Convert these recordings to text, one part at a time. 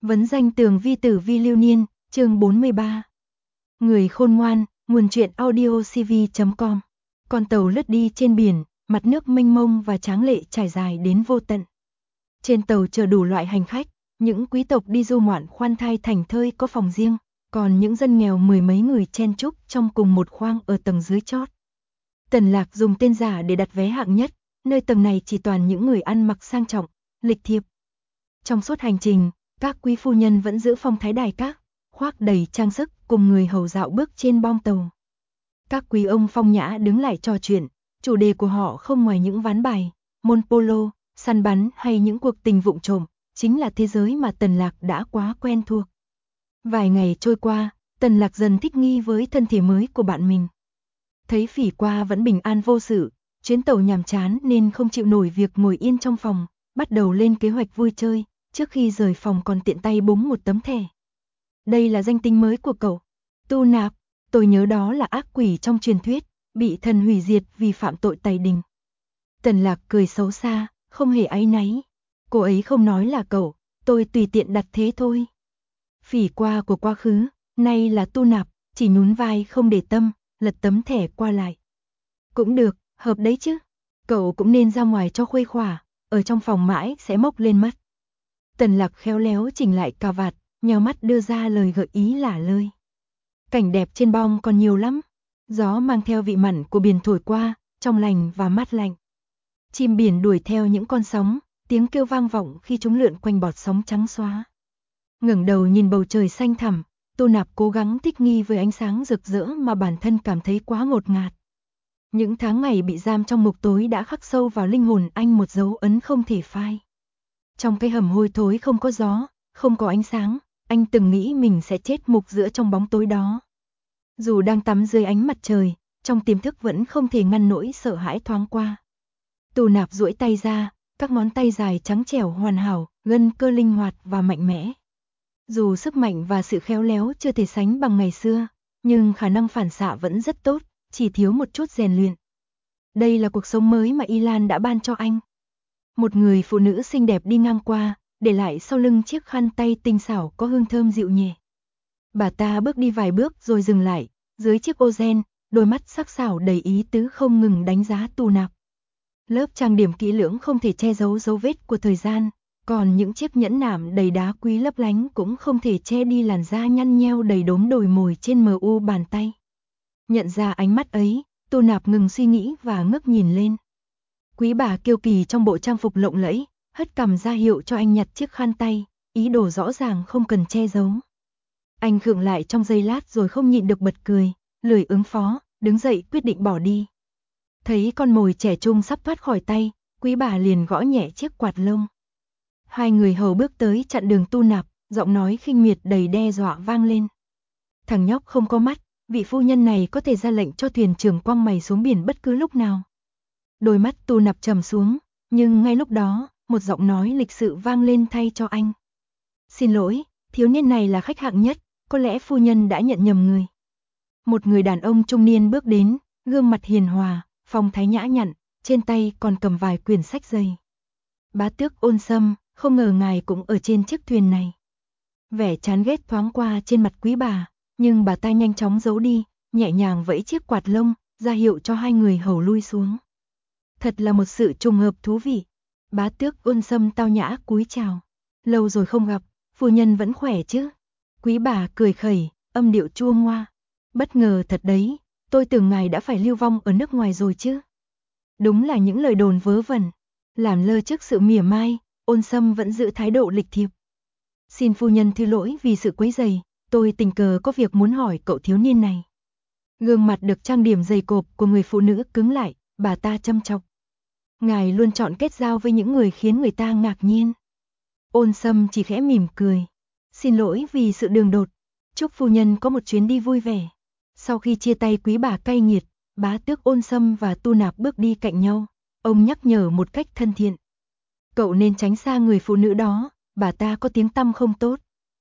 Vấn danh tường vi tử vi lưu niên, chương 43. Người khôn ngoan, nguồn truyện audio cv.com. Con tàu lướt đi trên biển, mặt nước mênh mông và tráng lệ trải dài đến vô tận. Trên tàu chở đủ loại hành khách, những quý tộc đi du ngoạn khoan thai thảnh thơi có phòng riêng, còn những dân nghèo mười mấy người chen chúc trong cùng một khoang ở tầng dưới chót. Tần Lạc dùng tên giả để đặt vé hạng nhất, nơi tầng này chỉ toàn những người ăn mặc sang trọng, lịch thiệp. Trong suốt hành trình, các quý phu nhân vẫn giữ phong thái đài các, khoác đầy trang sức cùng người hầu dạo bước trên bong tàu. Các quý ông phong nhã đứng lại trò chuyện, chủ đề của họ không ngoài những ván bài, môn polo, săn bắn hay những cuộc tình vụng trộm, chính là thế giới mà Tần Lạc đã quá quen thuộc. Vài ngày trôi qua, Tần Lạc dần thích nghi với thân thể mới của bạn mình. Thấy Phỉ Qua vẫn bình an vô sự, chuyến tàu nhàm chán nên không chịu nổi việc ngồi yên trong phòng, bắt đầu lên kế hoạch vui chơi. Trước khi rời phòng còn tiện tay búng một tấm thẻ. Đây là danh tính mới của cậu. Tu Nạp, tôi nhớ đó là ác quỷ trong truyền thuyết, bị thần hủy diệt vì phạm tội tày đình. Tần Lạc cười xấu xa, không hề áy náy. Cô ấy không nói là cậu, tôi tùy tiện đặt thế thôi. Phỉ Qua của quá khứ, nay là Tu Nạp, chỉ nhún vai không để tâm, lật tấm thẻ qua lại. Cũng được, hợp đấy chứ. Cậu cũng nên ra ngoài cho khuây khỏa, ở trong phòng mãi sẽ mốc lên mất. Tần Lạc khéo léo chỉnh lại cà vạt, nheo mắt đưa ra lời gợi ý lả lơi. Cảnh đẹp trên bong còn nhiều lắm. Gió mang theo vị mặn của biển thổi qua, trong lành và mát lạnh. Chim biển đuổi theo những con sóng, tiếng kêu vang vọng khi chúng lượn quanh bọt sóng trắng xóa. Ngẩng đầu nhìn bầu trời xanh thẳm, Tu Nạp cố gắng thích nghi với ánh sáng rực rỡ mà bản thân cảm thấy quá ngột ngạt. Những tháng ngày bị giam trong ngục tối đã khắc sâu vào linh hồn anh một dấu ấn không thể phai. Trong cái hầm hôi thối không có gió, không có ánh sáng, anh từng nghĩ mình sẽ chết mục giữa trong bóng tối đó. Dù đang tắm dưới ánh mặt trời, trong tiềm thức vẫn không thể ngăn nỗi sợ hãi thoáng qua. Tu Nạp duỗi tay ra, các ngón tay dài trắng trẻo hoàn hảo, gân cơ linh hoạt và mạnh mẽ. Dù sức mạnh và sự khéo léo chưa thể sánh bằng ngày xưa, nhưng khả năng phản xạ vẫn rất tốt, chỉ thiếu một chút rèn luyện. Đây là cuộc sống mới mà Y Lan đã ban cho anh. Một người phụ nữ xinh đẹp đi ngang qua, để lại sau lưng chiếc khăn tay tinh xảo có hương thơm dịu nhẹ. Bà ta bước đi vài bước rồi dừng lại, dưới chiếc ô ren, đôi mắt sắc sảo đầy ý tứ không ngừng đánh giá Tu Nạp. Lớp trang điểm kỹ lưỡng không thể che giấu dấu vết của thời gian, còn những chiếc nhẫn nạm đầy đá quý lấp lánh cũng không thể che đi làn da nhăn nheo đầy đốm đồi mồi trên mờ u bàn tay. Nhận ra ánh mắt ấy, Tu Nạp ngừng suy nghĩ và ngước nhìn lên. Quý bà kiêu kỳ trong bộ trang phục lộng lẫy, hất cằm ra hiệu cho anh nhặt chiếc khăn tay, ý đồ rõ ràng không cần che giấu. Anh khựng lại trong giây lát rồi không nhịn được bật cười, lười ứng phó, đứng dậy quyết định bỏ đi. Thấy con mồi trẻ trung sắp thoát khỏi tay, quý bà liền gõ nhẹ chiếc quạt lông. Hai người hầu bước tới chặn đường Tu Nạp, giọng nói khinh miệt đầy đe dọa vang lên. Thằng nhóc không có mắt, vị phu nhân này có thể ra lệnh cho thuyền trưởng quăng mày xuống biển bất cứ lúc nào. Đôi mắt Tu Nạp trầm xuống, nhưng ngay lúc đó, một giọng nói lịch sự vang lên thay cho anh. Xin lỗi, thiếu niên này là khách hạng nhất, có lẽ phu nhân đã nhận nhầm người. Một người đàn ông trung niên bước đến, gương mặt hiền hòa, phong thái nhã nhặn, trên tay còn cầm vài quyển sách dày. Bá tước Ôn Sâm, không ngờ ngài cũng ở trên chiếc thuyền này. Vẻ chán ghét thoáng qua trên mặt quý bà, nhưng bà ta nhanh chóng giấu đi, nhẹ nhàng vẫy chiếc quạt lông, ra hiệu cho hai người hầu lui xuống. Thật là một sự trùng hợp thú vị. Bá tước Ôn Sâm tao nhã cúi chào. Lâu rồi không gặp, phu nhân vẫn khỏe chứ? Quý bà cười khẩy, âm điệu chua ngoa. Bất ngờ thật đấy, tôi tưởng ngài đã phải lưu vong ở nước ngoài rồi chứ. Đúng là những lời đồn vớ vẩn. Làm lơ trước sự mỉa mai, Ôn Sâm vẫn giữ thái độ lịch thiệp. Xin phu nhân thứ lỗi vì sự quấy rầy, tôi tình cờ có việc muốn hỏi cậu thiếu niên này. Gương mặt được trang điểm dày cộp của người phụ nữ cứng lại, bà ta châm chọc. Ngài luôn chọn kết giao với những người khiến người ta ngạc nhiên. Ôn Sâm chỉ khẽ mỉm cười. Xin lỗi vì sự đường đột. Chúc phu nhân có một chuyến đi vui vẻ. Sau khi chia tay quý bà cay nghiệt, bá tước Ôn Sâm và Tu Nạp bước đi cạnh nhau. Ông nhắc nhở một cách thân thiện. Cậu nên tránh xa người phụ nữ đó, bà ta có tiếng tăm không tốt.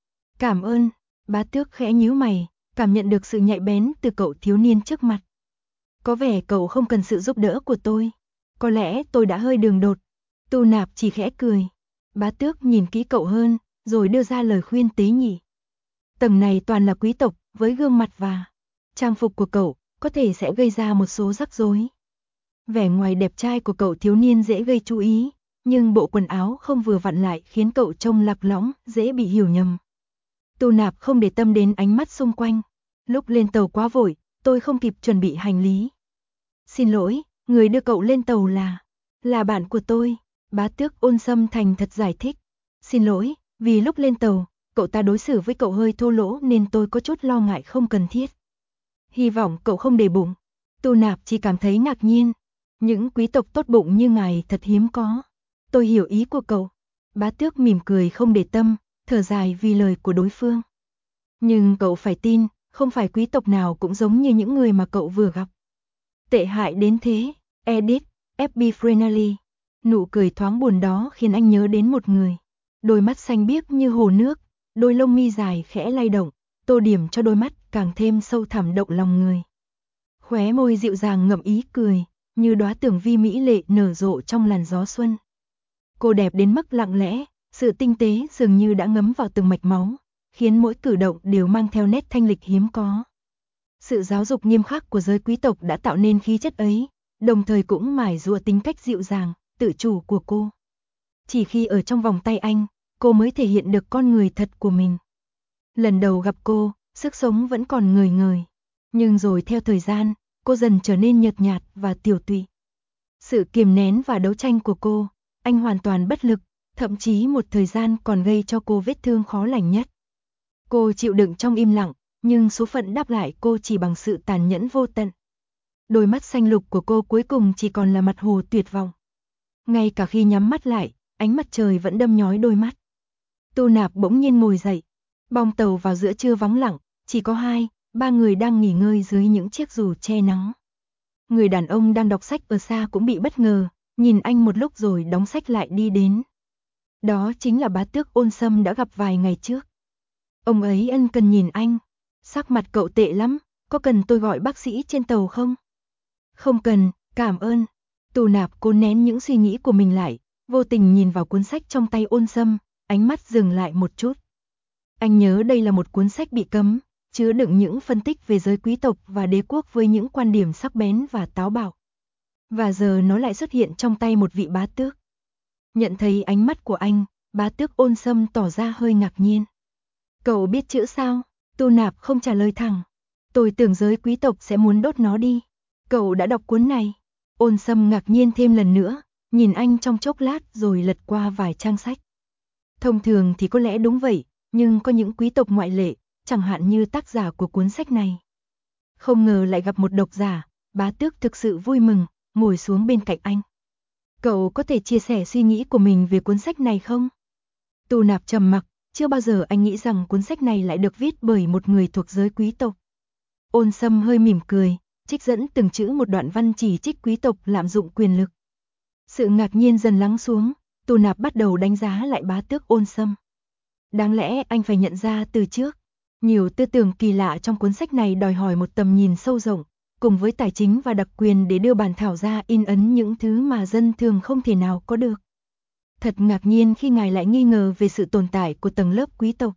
Cảm ơn, bá tước khẽ nhíu mày, cảm nhận được sự nhạy bén từ cậu thiếu niên trước mặt. Có vẻ cậu không cần sự giúp đỡ của tôi. Có lẽ tôi đã hơi đường đột. Tu Nạp chỉ khẽ cười. Bá tước nhìn kỹ cậu hơn, rồi đưa ra lời khuyên tế nhị. Tầng này toàn là quý tộc, với gương mặt và trang phục của cậu, có thể sẽ gây ra một số rắc rối. Vẻ ngoài đẹp trai của cậu thiếu niên dễ gây chú ý, nhưng bộ quần áo không vừa vặn lại khiến cậu trông lạc lõng, dễ bị hiểu nhầm. Tu Nạp không để tâm đến ánh mắt xung quanh. Lúc lên tàu quá vội, tôi không kịp chuẩn bị hành lý. Xin lỗi, người đưa cậu lên tàu là bạn của tôi. Bá tước Ôn Sâm thành thật giải thích. Xin lỗi, vì lúc lên tàu, cậu ta đối xử với cậu hơi thô lỗ nên tôi có chút lo ngại không cần thiết. Hy vọng cậu không để bụng. Tu Nạp chỉ cảm thấy ngạc nhiên. Những quý tộc tốt bụng như ngài thật hiếm có. Tôi hiểu ý của cậu. Bá tước mỉm cười không để tâm, thở dài vì lời của đối phương. Nhưng cậu phải tin, không phải quý tộc nào cũng giống như những người mà cậu vừa gặp. Tệ hại đến thế, Edith, F.B. Frenally. Nụ cười thoáng buồn đó khiến anh nhớ đến một người. Đôi mắt xanh biếc như hồ nước, đôi lông mi dài khẽ lay động, tô điểm cho đôi mắt càng thêm sâu thẳm động lòng người. Khóe môi dịu dàng ngậm ý cười, như đóa tưởng vi mỹ lệ nở rộ trong làn gió xuân. Cô đẹp đến mức lặng lẽ, sự tinh tế dường như đã ngấm vào từng mạch máu, khiến mỗi cử động đều mang theo nét thanh lịch hiếm có. Sự giáo dục nghiêm khắc của giới quý tộc đã tạo nên khí chất ấy, đồng thời cũng mài giũa tính cách dịu dàng, tự chủ của cô. Chỉ khi ở trong vòng tay anh, cô mới thể hiện được con người thật của mình. Lần đầu gặp cô, sức sống vẫn còn ngời ngời, nhưng rồi theo thời gian, cô dần trở nên nhợt nhạt và tiểu tụy. Sự kiềm nén và đấu tranh của cô, anh hoàn toàn bất lực, thậm chí một thời gian còn gây cho cô vết thương khó lành nhất. Cô chịu đựng trong im lặng, nhưng số phận đáp lại cô chỉ bằng sự tàn nhẫn vô tận. Đôi mắt xanh lục của cô cuối cùng chỉ còn là mặt hồ tuyệt vọng. Ngay cả khi nhắm mắt lại, ánh mặt trời vẫn đâm nhói đôi mắt. Tu Nạp bỗng nhiên ngồi dậy. Bong tàu vào giữa trưa vắng lặng, chỉ có 2-3 người đang nghỉ ngơi dưới những chiếc dù che nắng. Người đàn ông đang đọc sách ở xa cũng bị bất ngờ, nhìn anh một lúc rồi đóng sách lại đi đến. Đó chính là bá tước Ôn Sâm đã gặp vài ngày trước. Ông ấy ân cần nhìn anh. Sắc mặt cậu tệ lắm, có cần tôi gọi bác sĩ trên tàu không? Không cần, cảm ơn. Tu Nạp cố nén những suy nghĩ của mình lại, vô tình nhìn vào cuốn sách trong tay Ôn Sâm, ánh mắt dừng lại một chút. Anh nhớ đây là một cuốn sách bị cấm, chứa đựng những phân tích về giới quý tộc và đế quốc với những quan điểm sắc bén và táo bạo. Và giờ nó lại xuất hiện trong tay một vị bá tước. Nhận thấy ánh mắt của anh, bá tước Ôn Sâm tỏ ra hơi ngạc nhiên. Cậu biết chữ sao? Tu Nạp không trả lời thẳng. Tôi tưởng giới quý tộc sẽ muốn đốt nó đi. Cậu đã đọc cuốn này? Ôn Sâm ngạc nhiên thêm lần nữa, nhìn anh trong chốc lát rồi lật qua vài trang sách. Thông thường thì có lẽ đúng vậy, nhưng có những quý tộc ngoại lệ, chẳng hạn như tác giả của cuốn sách này. Không ngờ lại gặp một độc giả, bá tước thực sự vui mừng, ngồi xuống bên cạnh anh. Cậu có thể chia sẻ suy nghĩ của mình về cuốn sách này không? Tu Nạp trầm mặc, chưa bao giờ anh nghĩ rằng cuốn sách này lại được viết bởi một người thuộc giới quý tộc. Ôn Sâm hơi mỉm cười, trích dẫn từng chữ một đoạn văn chỉ trích quý tộc lạm dụng quyền lực. Sự ngạc nhiên dần lắng xuống, Tu Nạp bắt đầu đánh giá lại bá tước Ôn Sâm. Đáng lẽ anh phải nhận ra từ trước, nhiều tư tưởng kỳ lạ trong cuốn sách này đòi hỏi một tầm nhìn sâu rộng, cùng với tài chính và đặc quyền để đưa bản thảo ra in ấn những thứ mà dân thường không thể nào có được. Thật ngạc nhiên khi ngài lại nghi ngờ về sự tồn tại của tầng lớp quý tộc.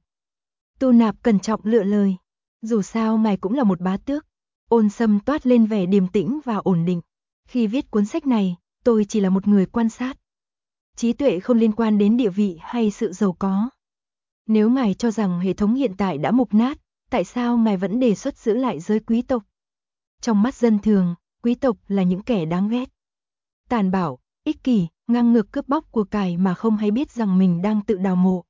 Tu Nạp cẩn trọng lựa lời. Dù sao ngài cũng là một bá tước. Ôn Sâm toát lên vẻ điềm tĩnh và ổn định. Khi viết cuốn sách này, tôi chỉ là một người quan sát. Trí tuệ không liên quan đến địa vị hay sự giàu có. Nếu ngài cho rằng hệ thống hiện tại đã mục nát, tại sao ngài vẫn đề xuất giữ lại giới quý tộc? Trong mắt dân thường, quý tộc là những kẻ đáng ghét. Tàn bạo, ích kỷ, ngang ngược cướp bóc của cải mà không hay biết rằng mình đang tự đào mộ.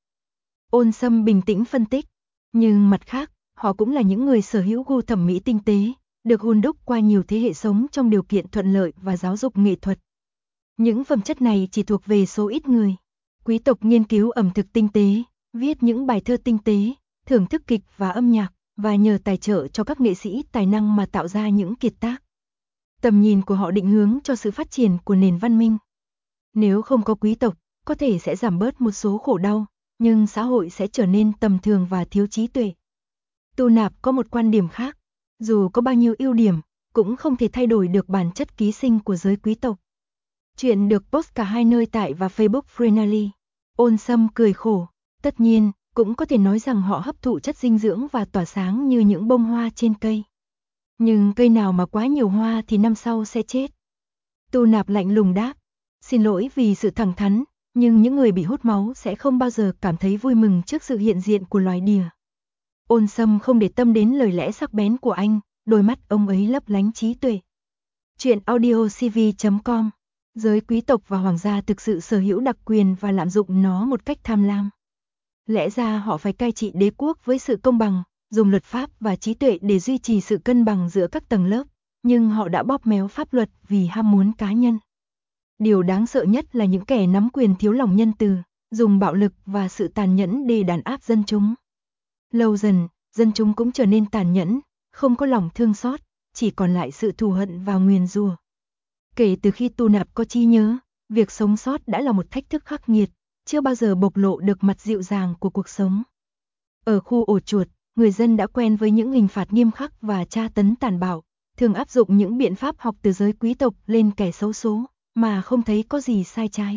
Ôn Sâm bình tĩnh phân tích. Nhưng mặt khác, họ cũng là những người sở hữu gu thẩm mỹ tinh tế, được hun đúc qua nhiều thế hệ sống trong điều kiện thuận lợi và giáo dục nghệ thuật. Những phẩm chất này chỉ thuộc về số ít người. Quý tộc nghiên cứu ẩm thực tinh tế, viết những bài thơ tinh tế, thưởng thức kịch và âm nhạc, và nhờ tài trợ cho các nghệ sĩ tài năng mà tạo ra những kiệt tác. Tầm nhìn của họ định hướng cho sự phát triển của nền văn minh. Nếu không có quý tộc, có thể sẽ giảm bớt một số khổ đau, nhưng xã hội sẽ trở nên tầm thường và thiếu trí tuệ. Tu Nạp có một quan điểm khác, dù có bao nhiêu ưu điểm, cũng không thể thay đổi được bản chất ký sinh của giới quý tộc. Chuyện được post cả hai nơi tại và Facebook Frenally. Ôn Sâm cười khổ, Tất nhiên, cũng có thể nói rằng họ hấp thụ chất dinh dưỡng và tỏa sáng như những bông hoa trên cây. Nhưng cây nào mà quá nhiều hoa thì năm sau sẽ chết. Tu Nạp lạnh lùng đáp, xin lỗi vì sự thẳng thắn, nhưng những người bị hút máu sẽ không bao giờ cảm thấy vui mừng trước sự hiện diện của loài đỉa. Ôn Sâm không để tâm đến lời lẽ sắc bén của anh, đôi mắt ông ấy lấp lánh trí tuệ. Chuyện audio cv.com. Giới quý tộc và hoàng gia thực sự sở hữu đặc quyền và lạm dụng nó một cách tham lam. Lẽ ra họ phải cai trị đế quốc với sự công bằng, dùng luật pháp và trí tuệ để duy trì sự cân bằng giữa các tầng lớp, nhưng họ đã bóp méo pháp luật vì ham muốn cá nhân. Điều đáng sợ nhất là những kẻ nắm quyền thiếu lòng nhân từ, dùng bạo lực và sự tàn nhẫn để đàn áp dân chúng. Lâu dần, dân chúng cũng trở nên tàn nhẫn, không có lòng thương xót, chỉ còn lại sự thù hận và nguyền rủa. Kể từ khi Tu Nạp có trí nhớ, việc sống sót đã là một thách thức khắc nghiệt, chưa bao giờ bộc lộ được mặt dịu dàng của cuộc sống. Ở khu ổ chuột, người dân đã quen với những hình phạt nghiêm khắc và tra tấn tàn bạo, thường áp dụng những biện pháp học từ giới quý tộc lên kẻ xấu số, mà không thấy có gì sai trái.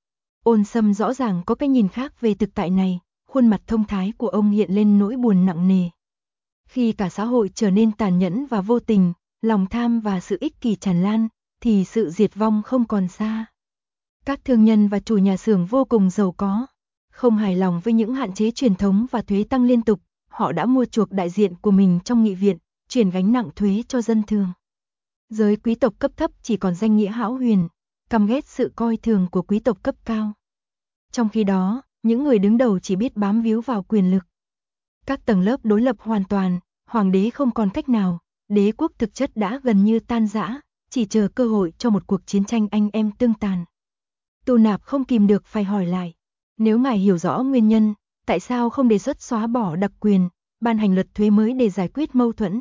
Ôn Sâm rõ ràng có cái nhìn khác về thực tại này, khuôn mặt thông thái của ông hiện lên nỗi buồn nặng nề. Khi cả xã hội trở nên tàn nhẫn và vô tình, lòng tham và sự ích kỷ tràn lan, thì sự diệt vong không còn xa. Các thương nhân và chủ nhà xưởng vô cùng giàu có. Không hài lòng với những hạn chế truyền thống và thuế tăng liên tục, họ đã mua chuộc đại diện của mình trong nghị viện, chuyển gánh nặng thuế cho dân thường. Giới quý tộc cấp thấp chỉ còn danh nghĩa hão huyền, căm ghét sự coi thường của quý tộc cấp cao. Trong khi đó, những người đứng đầu chỉ biết bám víu vào quyền lực. Các tầng lớp đối lập hoàn toàn, hoàng đế không còn cách nào, đế quốc thực chất đã gần như tan rã, chỉ chờ cơ hội cho một cuộc chiến tranh anh em tương tàn. Tu Nạp không kìm được phải hỏi lại, nếu ngài hiểu rõ nguyên nhân, tại sao không đề xuất xóa bỏ đặc quyền, ban hành luật thuế mới để giải quyết mâu thuẫn?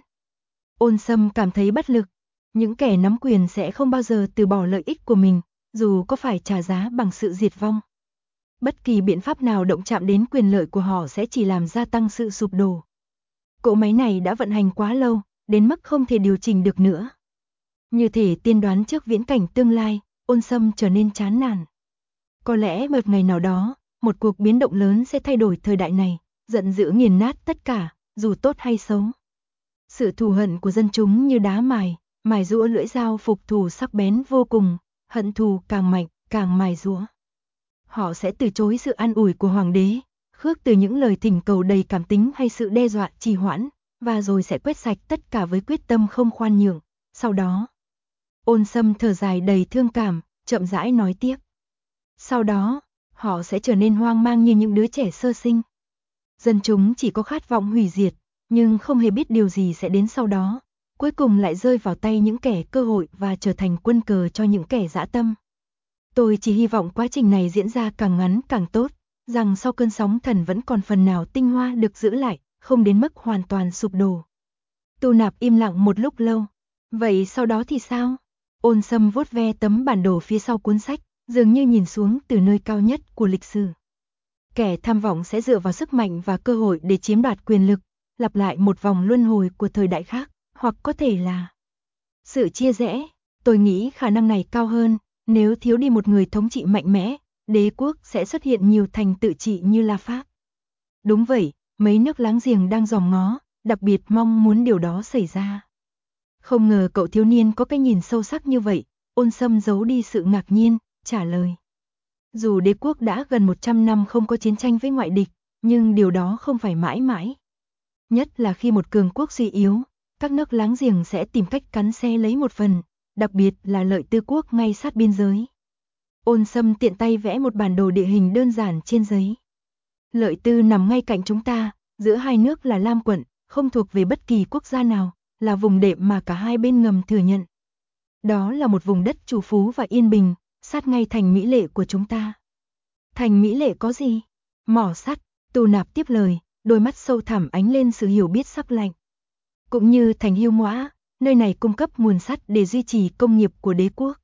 Ôn Sâm cảm thấy bất lực, những kẻ nắm quyền sẽ không bao giờ từ bỏ lợi ích của mình, dù có phải trả giá bằng sự diệt vong. Bất kỳ biện pháp nào động chạm đến quyền lợi của họ sẽ chỉ làm gia tăng sự sụp đổ. Cỗ máy này đã vận hành quá lâu, đến mức không thể điều chỉnh được nữa. Như thể tiên đoán trước viễn cảnh tương lai, Ôn Sâm trở nên chán nản. Có lẽ một ngày nào đó, một cuộc biến động lớn sẽ thay đổi thời đại này, giận dữ nghiền nát tất cả, dù tốt hay xấu. Sự thù hận của dân chúng như đá mài giũa lưỡi dao phục thù sắc bén vô cùng, hận thù càng mạnh, càng mài giũa. Họ sẽ từ chối sự an ủi của hoàng đế, khước từ những lời thỉnh cầu đầy cảm tính hay sự đe dọa trì hoãn, và rồi sẽ quét sạch tất cả với quyết tâm không khoan nhượng. Sau đó, Ôn Sâm thở dài đầy thương cảm, chậm rãi nói tiếp. Sau đó, họ sẽ trở nên hoang mang như những đứa trẻ sơ sinh. Dân chúng chỉ có khát vọng hủy diệt, nhưng không hề biết điều gì sẽ đến sau đó, cuối cùng lại rơi vào tay những kẻ cơ hội và trở thành quân cờ cho những kẻ dã tâm. Tôi chỉ hy vọng quá trình này diễn ra càng ngắn càng tốt, rằng sau cơn sóng thần vẫn còn phần nào tinh hoa được giữ lại, không đến mức hoàn toàn sụp đổ. Tu Nạp im lặng một lúc lâu. Vậy sau đó thì sao? Ôn Sâm vuốt ve tấm bản đồ phía sau cuốn sách, dường như nhìn xuống từ nơi cao nhất của lịch sử. Kẻ tham vọng sẽ dựa vào sức mạnh và cơ hội để chiếm đoạt quyền lực, lặp lại một vòng luân hồi của thời đại khác, hoặc có thể là sự chia rẽ. Tôi nghĩ khả năng này cao hơn, nếu thiếu đi một người thống trị mạnh mẽ, đế quốc sẽ xuất hiện nhiều thành tự trị như La Pháp. Đúng vậy, mấy nước láng giềng đang dòm ngó, đặc biệt mong muốn điều đó xảy ra. Không ngờ cậu thiếu niên có cái nhìn sâu sắc như vậy, Ôn Sâm giấu đi sự ngạc nhiên, trả lời. Dù đế quốc đã gần 100 năm không có chiến tranh với ngoại địch, nhưng điều đó không phải mãi mãi. Nhất là khi một cường quốc suy yếu, các nước láng giềng sẽ tìm cách cắn xé lấy một phần, đặc biệt là Lợi Tư quốc ngay sát biên giới. Ôn Sâm tiện tay vẽ một bản đồ địa hình đơn giản trên giấy. Lợi Tư nằm ngay cạnh chúng ta, giữa hai nước là Lam quận, không thuộc về bất kỳ quốc gia nào, là vùng đệm mà cả hai bên ngầm thừa nhận. Đó là một vùng đất trù phú và yên bình, sát ngay thành Mỹ Lệ của chúng ta. Thành Mỹ Lệ có gì? Mỏ sắt, Tu Nạp tiếp lời, đôi mắt sâu thẳm ánh lên sự hiểu biết sắc lạnh. Cũng như thành Hiêu Ngoã, nơi này cung cấp nguồn sắt để duy trì công nghiệp của đế quốc.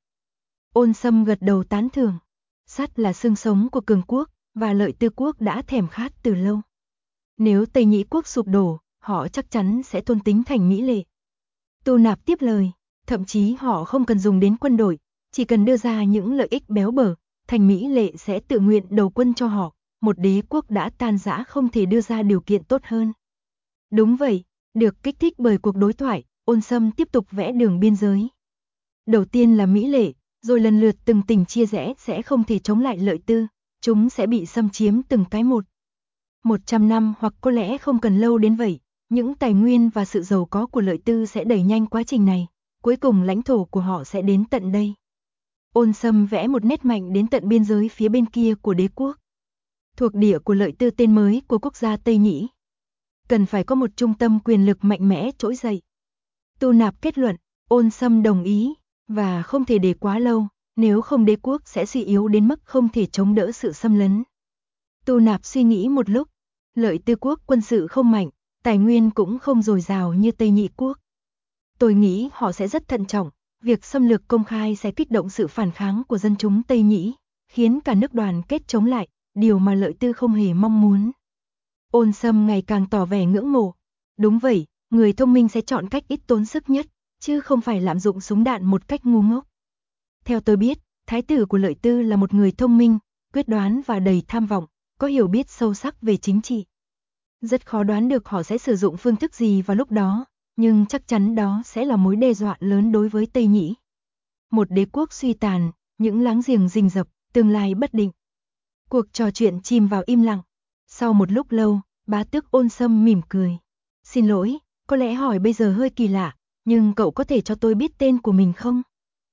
Ôn Sâm gật đầu tán thưởng. Sắt là xương sống của cường quốc, và Lợi Tư quốc đã thèm khát từ lâu. Nếu Tây Nhĩ quốc sụp đổ, họ chắc chắn sẽ thôn tính thành Mỹ Lệ. Tu Nạp tiếp lời, thậm chí họ không cần dùng đến quân đội, chỉ cần đưa ra những lợi ích béo bở, thành Mỹ Lệ sẽ tự nguyện đầu quân cho họ, một đế quốc đã tan rã không thể đưa ra điều kiện tốt hơn. Đúng vậy, được kích thích bởi cuộc đối thoại, Ôn Sâm tiếp tục vẽ đường biên giới. Đầu tiên là Mỹ Lệ, rồi lần lượt từng tỉnh chia rẽ sẽ không thể chống lại Lợi Tư, chúng sẽ bị xâm chiếm từng cái một. 100 năm hoặc có lẽ không cần lâu đến vậy, những tài nguyên và sự giàu có của Lợi Tư sẽ đẩy nhanh quá trình này, cuối cùng lãnh thổ của họ sẽ đến tận đây. Ôn Sâm vẽ một nét mạnh đến tận biên giới phía bên kia của đế quốc. Thuộc địa của Lợi Tư, tên mới của quốc gia Tây Nhĩ. Cần phải có một trung tâm quyền lực mạnh mẽ trỗi dậy. Tu Nạp kết luận, Ôn Sâm đồng ý, và không thể để quá lâu, nếu không đế quốc sẽ suy yếu đến mức không thể chống đỡ sự xâm lấn. Tu Nạp suy nghĩ một lúc, Lợi Tư quốc quân sự không mạnh, tài nguyên cũng không dồi dào như Tây Nhĩ quốc. Tôi nghĩ họ sẽ rất thận trọng, việc xâm lược công khai sẽ kích động sự phản kháng của dân chúng Tây Nhĩ, khiến cả nước đoàn kết chống lại, điều mà Lợi Tư không hề mong muốn. Ôn Sâm ngày càng tỏ vẻ ngưỡng mộ. Đúng vậy, người thông minh sẽ chọn cách ít tốn sức nhất, chứ không phải lạm dụng súng đạn một cách ngu ngốc. Theo tôi biết, thái tử của Lợi Tư là một người thông minh, quyết đoán và đầy tham vọng, có hiểu biết sâu sắc về chính trị. Rất khó đoán được họ sẽ sử dụng phương thức gì vào lúc đó, nhưng chắc chắn đó sẽ là mối đe dọa lớn đối với Tây Nhĩ. Một đế quốc suy tàn, những láng giềng rình rập, tương lai bất định. Cuộc trò chuyện chìm vào im lặng. Sau một lúc lâu, bá tước Ôn Sâm mỉm cười. Xin lỗi, có lẽ hỏi bây giờ hơi kỳ lạ, nhưng cậu có thể cho tôi biết tên của mình không?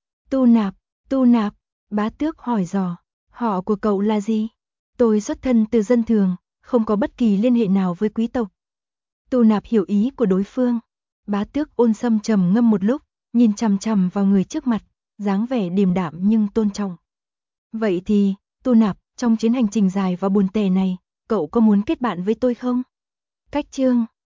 Tu Nạp, bá tước hỏi dò. Họ của cậu là gì? Tôi xuất thân từ dân thường, không có bất kỳ liên hệ nào với quý tộc. Tu Nạp hiểu ý của đối phương. Bá tước Ôn Sâm trầm ngâm một lúc, nhìn chằm chằm vào người trước mặt, dáng vẻ điềm đạm nhưng tôn trọng. Vậy thì, Tu Nạp, trong chuyến hành trình dài và buồn tẻ này, cậu có muốn kết bạn với tôi không? Cách chương